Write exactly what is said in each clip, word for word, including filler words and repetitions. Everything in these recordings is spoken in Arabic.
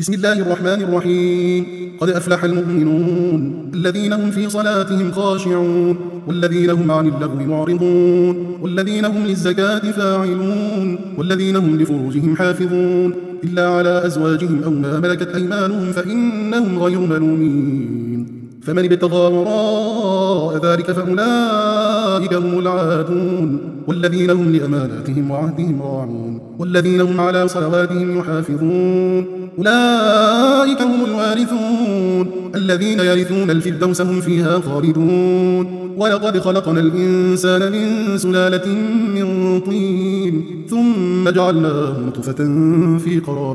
بسم الله الرحمن الرحيم. قد أفلح المؤمنون الذين هم في صلاتهم خاشعون والذين هم عن اللغو معرضون والذين هم للزكاة فاعلون والذين هم لفروجهم حافظون إلا على أزواجهم أو ما ملكت أيمانهم فإنهم غير ملومين. فمن ابتغى وراء ذلك فأولئك هم العادون والذين هم لأماناتهم وعهدهم راعون والذين هم على صلواتهم يحافظون أولئك هم الوارثون الذين يرثون الفردوس هم فيها خالدون. ولقد خلقنا الإنسان من سلالة من طين ثم جعلناه نطفة في قرار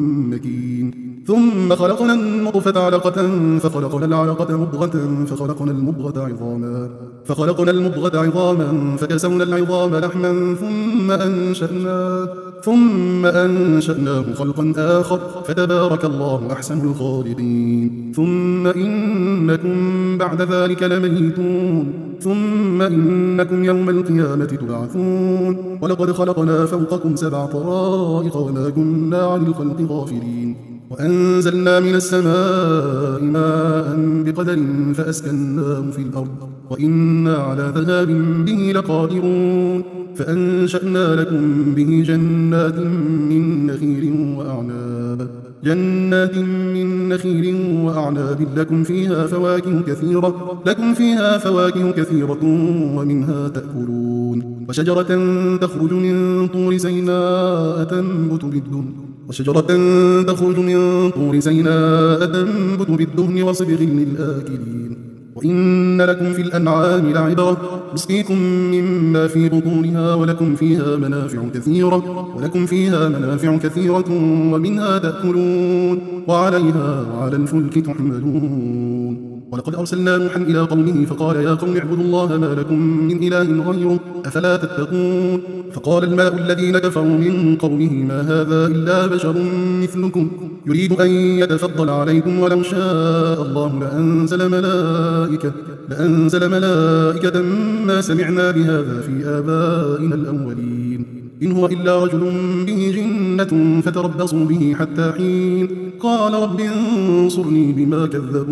مكين ثم خلقنا النطفة علقة فخلقنا العلقة مضغة فخلقنا المضغة عظاما فخلقنا المضغة عظاما فكسونا العظام لحما ثم أنشأناه ثم أنشأناه خلقا آخر فتبارك الله أحسن الخالقين. ثم إنكم بعد ذلك لميتون ثم إنكم يوم القيامة تبعثون. ولقد خلقنا فوقكم سبع طرائق وما كنا عن الخلق غافلين وأنزلنا من السماء ماء بقدر فأسكناه في الأرض وإنا على ذهاب به لقادرون. فأنشأنا لكم به جنات من نخيل وأعناب جنات من نخيل وأعناب لكم فيها فواكه كثيرة لكم فيها فواكه كثيرة ومنها تأكلون. وشجرة تخرج من طور سيناء تنبت بالدهن وشجرة تخرج من طور سيناء تنبت بالدهن وصبغ للآكلين. وإن لكم في الأنعام لعبرة نسقيكم مما في بطونها ولكم فيها منافع كثيرة ولكم فيها منافع كثيرة ومنها تأكلون وعليها وعلى الفلك تحملون. ولقد أرسلنا نوحا إلى قومه فقال يا قوم اعبدوا الله ما لكم من إله غيره أفلا تتقون. فقال الملأ الذين كفروا من قومه ما هذا إلا بشر مثلكم يريد أن يتفضل عليكم ولو شاء الله لأنزل ملائكة لأنزل ملائكة ما سمعنا بهذا في آبائنا الأولين إن هو إلا رجل به جنة فتربصوا به حتى حين قال رب انصرني بما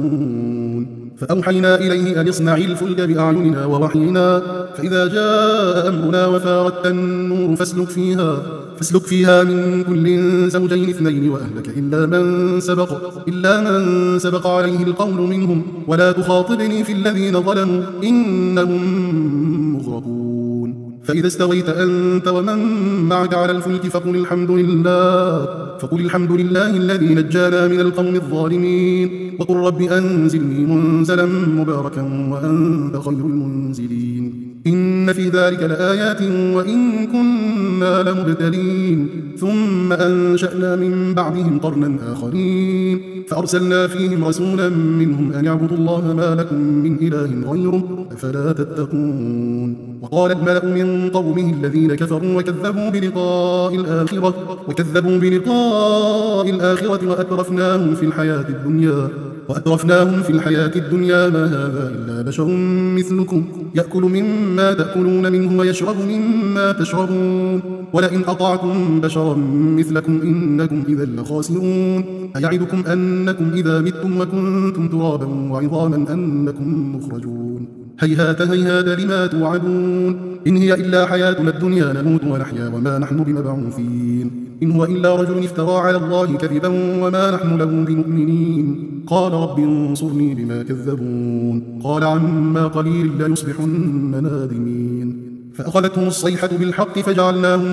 كذبون. فأوحينا إليه أن اصنع الفلك بأعيننا ووحينا فإذا جاء أمرنا وفارت النور فاسلك فيها فاسلك فيها من كل زوجين اثنين وأهلك إلا من سبق إلا من سبق عليه القول منهم ولا تخاطبني في الذين ظلموا إنهم مغرقون. فإذا استويت أنت ومن معك على الفلك فقل الحمد لله فقل الحمد لله الذي نجانا من القوم الظالمين وقل رب أنزلني منزلا مباركا وأنت خير المنزلين. إن في ذلك لآيات وإن كنا لمبتلين. ثم أنشأنا من بعدهم قرنا آخرين فأرسلنا فيهم رسولا منهم أن اعبدوا الله ما لكم من إله غيره أفلا تتقون. وقال الملأ من قومه الذين كفروا وكذبوا بلقاء الآخرة وكذبوا بلقاء الآخرة وأترفناهم في الحياة الدنيا وأترفناهم في الحياة الدنيا ما هذا إلا بشر مثلكم يأكل مما تأكلون منه ويشرب مما تشربون ولئن أطعتم بشرا مثلكم إنكم إذا لخاسرون. أيعدكم أنكم إذا متم وكنتم ترابا وعظاما أنكم مخرجون هيهات هيهات لما توعدون. إن هي إلا حياتنا الدنيا نموت ونحيا وما نحن بمبعوثين إن هو إلا رجل افترى على الله كذبا وما نحن له بمؤمنين. قال رب انصرني بما كذبون قال عما قليل لا يصبحن نادمين. فأخذتهم الصيحة بالحق فجعلناهم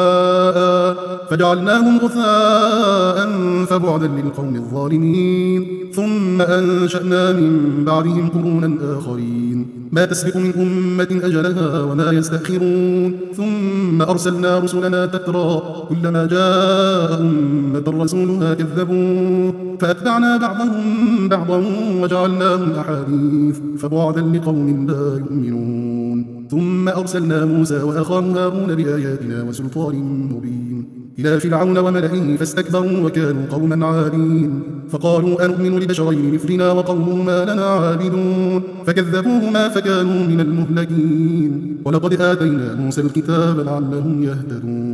غثاء فجعلناهم غثاء فبعدا للقوم الظالمين. ثم أنشأنا من بعدهم قرونا آخرين ما تسبق من أمة أجلها وما يستأخرون. ثم أرسلنا رسلنا تترى كلما جاء أمة رسولها كذبوه فأتبعنا بعضهم بعضا وجعلناهم أحاديث فبعدا لقوم لا يؤمنون. ثم أرسلنا موسى وأخاه هارون بآياتنا وسلطان مبين إلى فرعون وملئه فاستكبروا وكانوا قوما عالين فقالوا أنؤمن لبشرين مثلنا وقومهما لنا عابدون فكذبوهما فكانوا من المهلكين. ولقد آتينا موسى الكتاب لعلهم يهتدون.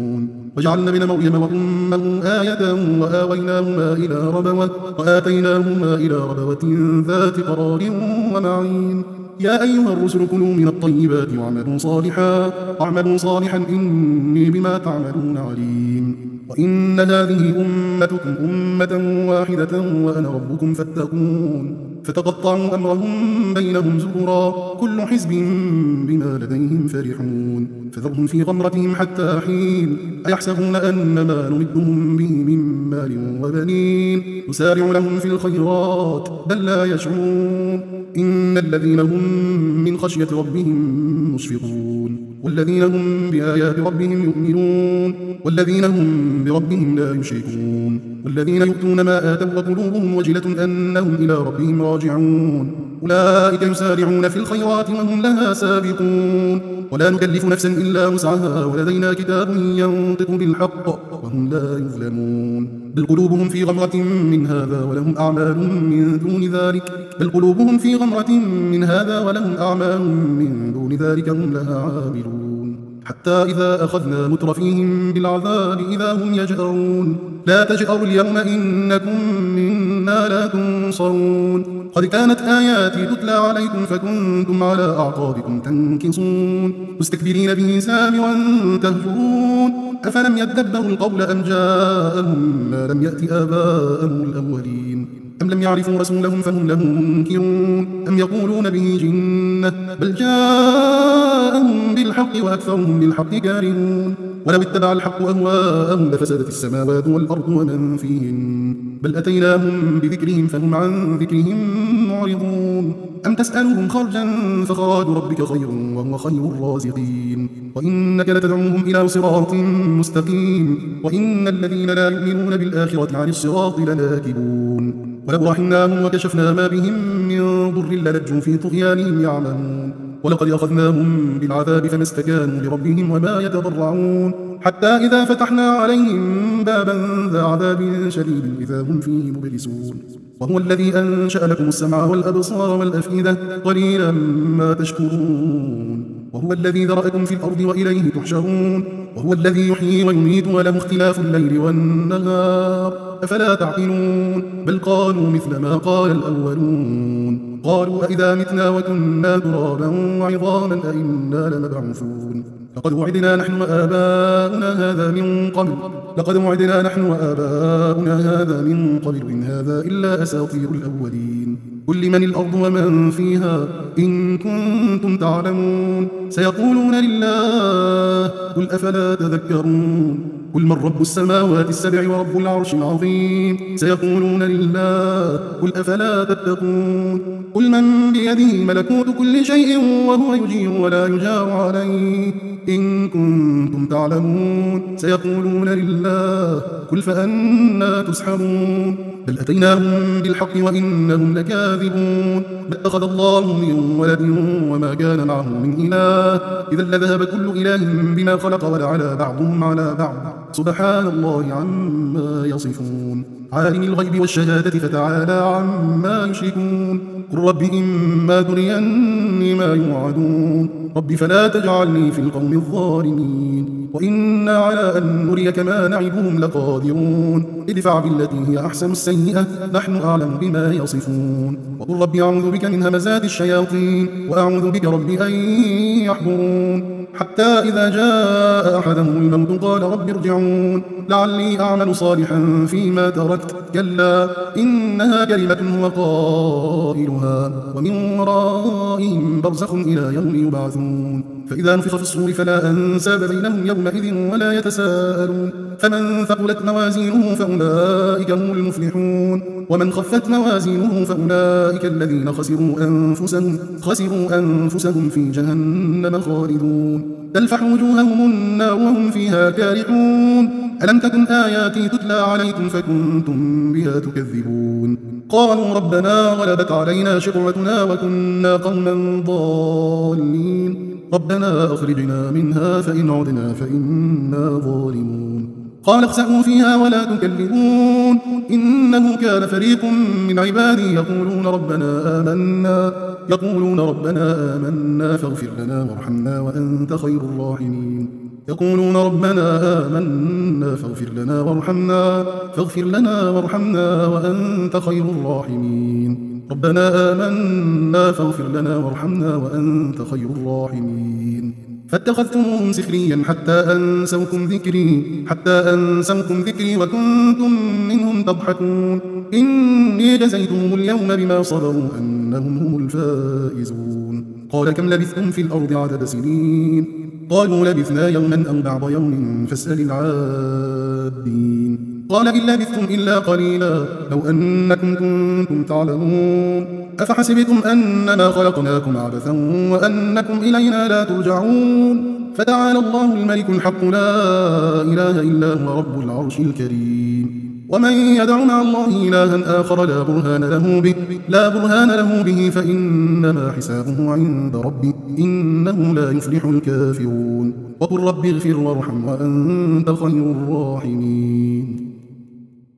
وجعلنا ابن مريم وأمه آية وآويناهما إلى ربوة وآتيناهما إلى ربوة ذات قرار ومعين. يا أيها الرسل كلوا من الطيبات واعملوا صالحا واعملوا صالحا إني بما تعملون عليم. وإن هذه أمتكم أمة واحدة وأنا ربكم فاتقون. فتقطعوا أمرهم بينهم زبرا كل حزب بما لديهم فرحون. فذرهم في غمرتهم حتى حين أيحسبون أن ما نمدهم به من مال وبنين نسارع لهم في الخيرات بل لا يشعرون. إن الذين هم من خشية ربهم مشفقون والذين هم بآيات ربهم يؤمنون والذين هم بربهم لا يشركون والذين يؤتون ما آتوا وقلوبهم وجلة أنهم إلى ربهم راجعون. أولئك يسارعون في الخيرات وهم لها سابقون. ولا نكلف نفسا إلا وسعها ولدينا كتاب ينطق بالحق وهم لا يظلمون. بل قلوبهم في غمرة من هذا ولهم أعمال من دون ذلك بل قلوبهم في غمرة من هذا ولهم أعمال من دون ذلك هم لها عاملون. حتى إذا أخذنا مترفيهم بالعذاب إذا هم يجأرون. لا تجأروا اليوم إنكم منا لا تنصرون. قد كانت آياتي تتلى عليكم فكنتم على أعقابكم تنكصون مستكبرين به سامرا تهجرون. أفلم يدبروا القول أم جاءهم ما لم يأت آباءهم الأولين أم لم يعرفوا رسولهم فهم له منكرون أم يقولون به جنة بل جاءهم بالحق وأكثرهم بالحق كارهون. ولو اتبع الحق أهواءهم لفسدت السماوات والأرض ومن فيهن بل أتيناهم بذكرهم فهم عن ذكرهم معرضون. أم تسألهم خرجا فخراج ربك خير وهو خير الرازقين. وإنك لتدعوهم إلى صراط مستقيم وإن الذين لا يؤمنون بالآخرة عن الصراط لناكبون. ولو رحمناهم وكشفنا ما بهم من ضر للجوا في طغيانهم يعمهون. ولقد أخذناهم بالعذاب فما استكانوا لربهم وما يتضرعون. حتى إذا فتحنا عليهم بابا ذا عذاب شديد إذا هم فيه مبلسون. وهو الذي أنشأ لكم السمع والأبصار والأفئدة قليلا ما تشكرون. وهو الذي ذرأكم في الأرض وإليه تحشرون. وهو الذي يحيي ويميت وله اختلاف الليل والنهار أفلا تعقلون. بل قالوا مثل ما قال الأولون قالوا أئذا متنا وكنا ترابا وعظاما أئنا لمبعوثون. لقد وعدنا نحن وآباؤنا هذا من قبل لقد وعدنا نحن وآباؤنا هذا من قبل إن هذا إلا أساطير الأولين. قل لمن الأرض ومن فيها إن كنتم تعلمون. سيقولون لله قل أفلا تذكرون. قل من رب السماوات السبع ورب العرش العظيم. سيقولون لله قل أفلا تتقون. قل من بيده ملكوت كل شيء وهو يجير ولا يجار عليه إن كنتم تعلمون. سيقولون لله قل فأنا تسحرون. بل أتيناهم بالحق وإنهم لكاذبون. بل أخذ الله من ولد وما كان معه من إله إذا لذهب كل إله بما خلق ولعلى بعضهم على بعض سبحان الله عما يصفون. عالم الغيب والشهادة فتعالى عما يشركون. قل رب إما تريني ما يوعدون رب فلا تجعلني في القوم الظالمين. وإنا على أن نريك ما نعدهم لقادرون. ادفع بالتي هي أحسن السيئة نحن أعلم بما يصفون. وقل رب أعوذ بك من همزات الشياطين وأعوذ بك رب أن يحضرون. حتى إذا جاء أحدهم الموت قال رب ارجعون لعلي أعمل صالحا فيما تركت كلا إنها كلمة هو قائلها ومن ورائهم برزخ إلى يوم يبعثون. فإذا نفخ في الصور فلا أنساب بينهم يومئذ ولا يتساءلون. فمن ثقلت موازينه فأولئك هم المفلحون. ومن خفت موازينه فأولئك الذين خسروا أنفسهم خسروا أنفسهم في جهنم خالدون. تلفح وجوههم النار وهم فيها كارحون. ألم تكن آياتي تتلى عليكم فكنتم بها تكذبون. قالوا ربنا غلبت علينا شقوتنا وكنا قوما ضالين ربنا أخرجنا منها فإن عدنا فإنا ظالمون. قال اخسئوا فيها ولا تكلمون إنه كان فريق من عبادي يقولون ربنا آمنا يقولون ربنا آمنا فاغفر لنا وارحمنا وأنت خير الراحمين. يقولون ربنا آمنا فاغفر لنا وارحمنا فاغفر لنا وارحمنا وأنت خير الراحمين ربنا آمنا فاغفر لنا وارحمنا وأنت خير الراحمين فاتخذتموهم سخريا حتى أنسوكم ذكري حتى أنسوكم ذكري وكنتم منهم تضحكون إني جزيتهم اليوم بما صبروا أنهم هم الفائزون قال كم لبثتم في الأرض عدد سنين قالوا لبثنا يوما أو بعض يوم فاسأل العادين قال إن لبثتم إلا قليلا لو أنكم كنتم تعلمون أفحسبتم أنما خلقناكم عبثا وأنكم إلينا لا ترجعون فتعالى الله الملك الحق لا إله إلا هو رب العرش الكريم ومن يدع مع الله إلها آخر لا برهان له به لا برهان له به فإنما حسابه عند ربه إنه لا يفلح الكافرون وقل رب اغفر وارحم وأنت خير الراحمين